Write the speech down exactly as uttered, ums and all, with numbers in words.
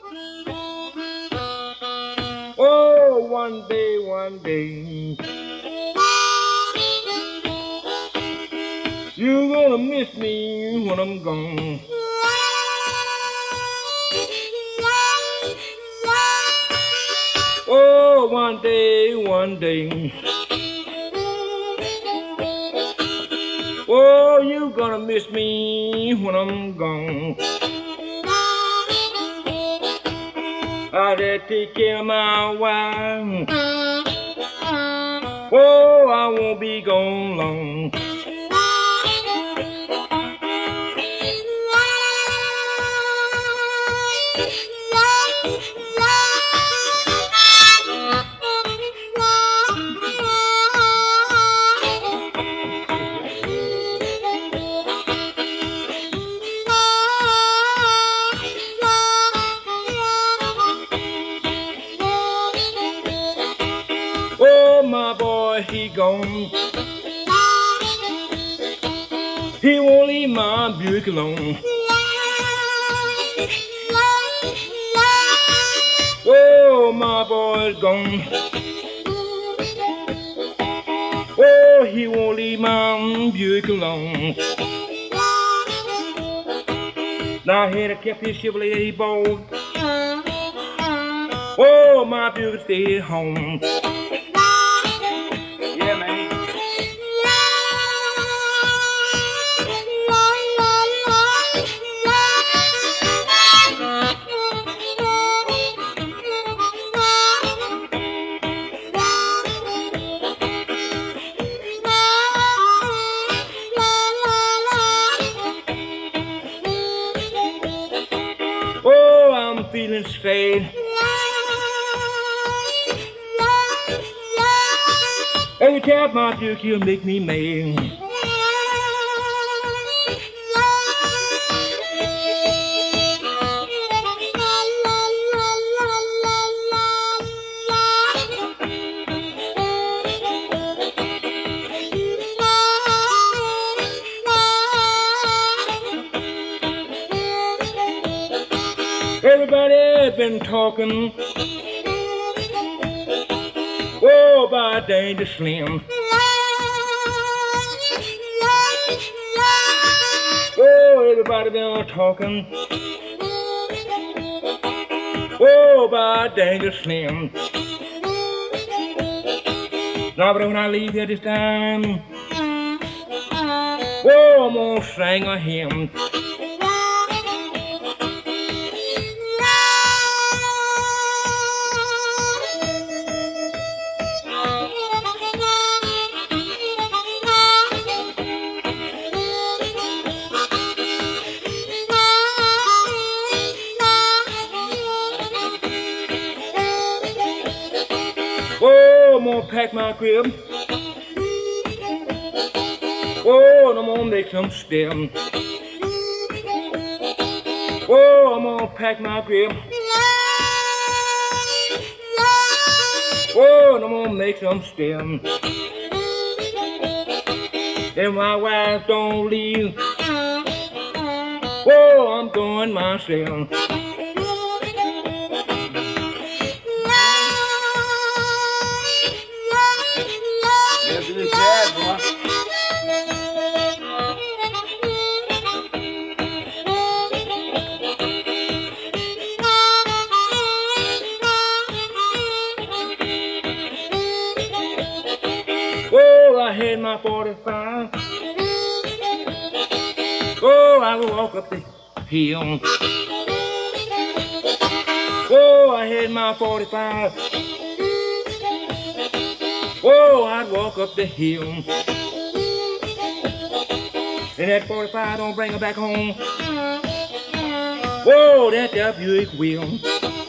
Oh, one day, one day, you're gonna miss me when I'm gone. Oh, one day, one day, oh, you're gonna miss me when I'm gone. I gotta take care of my wife. Oh, I won't be gone long. Oh, my boy, he gone. He won't leave my Buick alone. Oh, my boy's gone. Oh, he won't leave my Buick alone. Now I had a kept his Chevrolet he bought. Oh, my Buick stayed home. Yeah, man. Oh, I'm feeling sad. Every time my Buick, he'll make me mad. Everybody been talking, oh, about Danger Slim. Oh, everybody been talking, oh, about Danger Slim. Now, but when I leave here this time, oh, I'm gonna sing a hymn. Oh, I'm gonna pack my crib. Oh, and I'm gonna make some stem. Oh, I'm gonna pack my crib. Oh, and I'm gonna make some stem. If my wife don't leave, oh, I'm going myself. Yes, it is sad, boy. Oh, I had my forty-five. Oh, I would walk up the hill. Oh, I had my forty-five. Oh, I'd walk up the hill. And that forty-five don't bring her back home. Whoa, that there Buick will.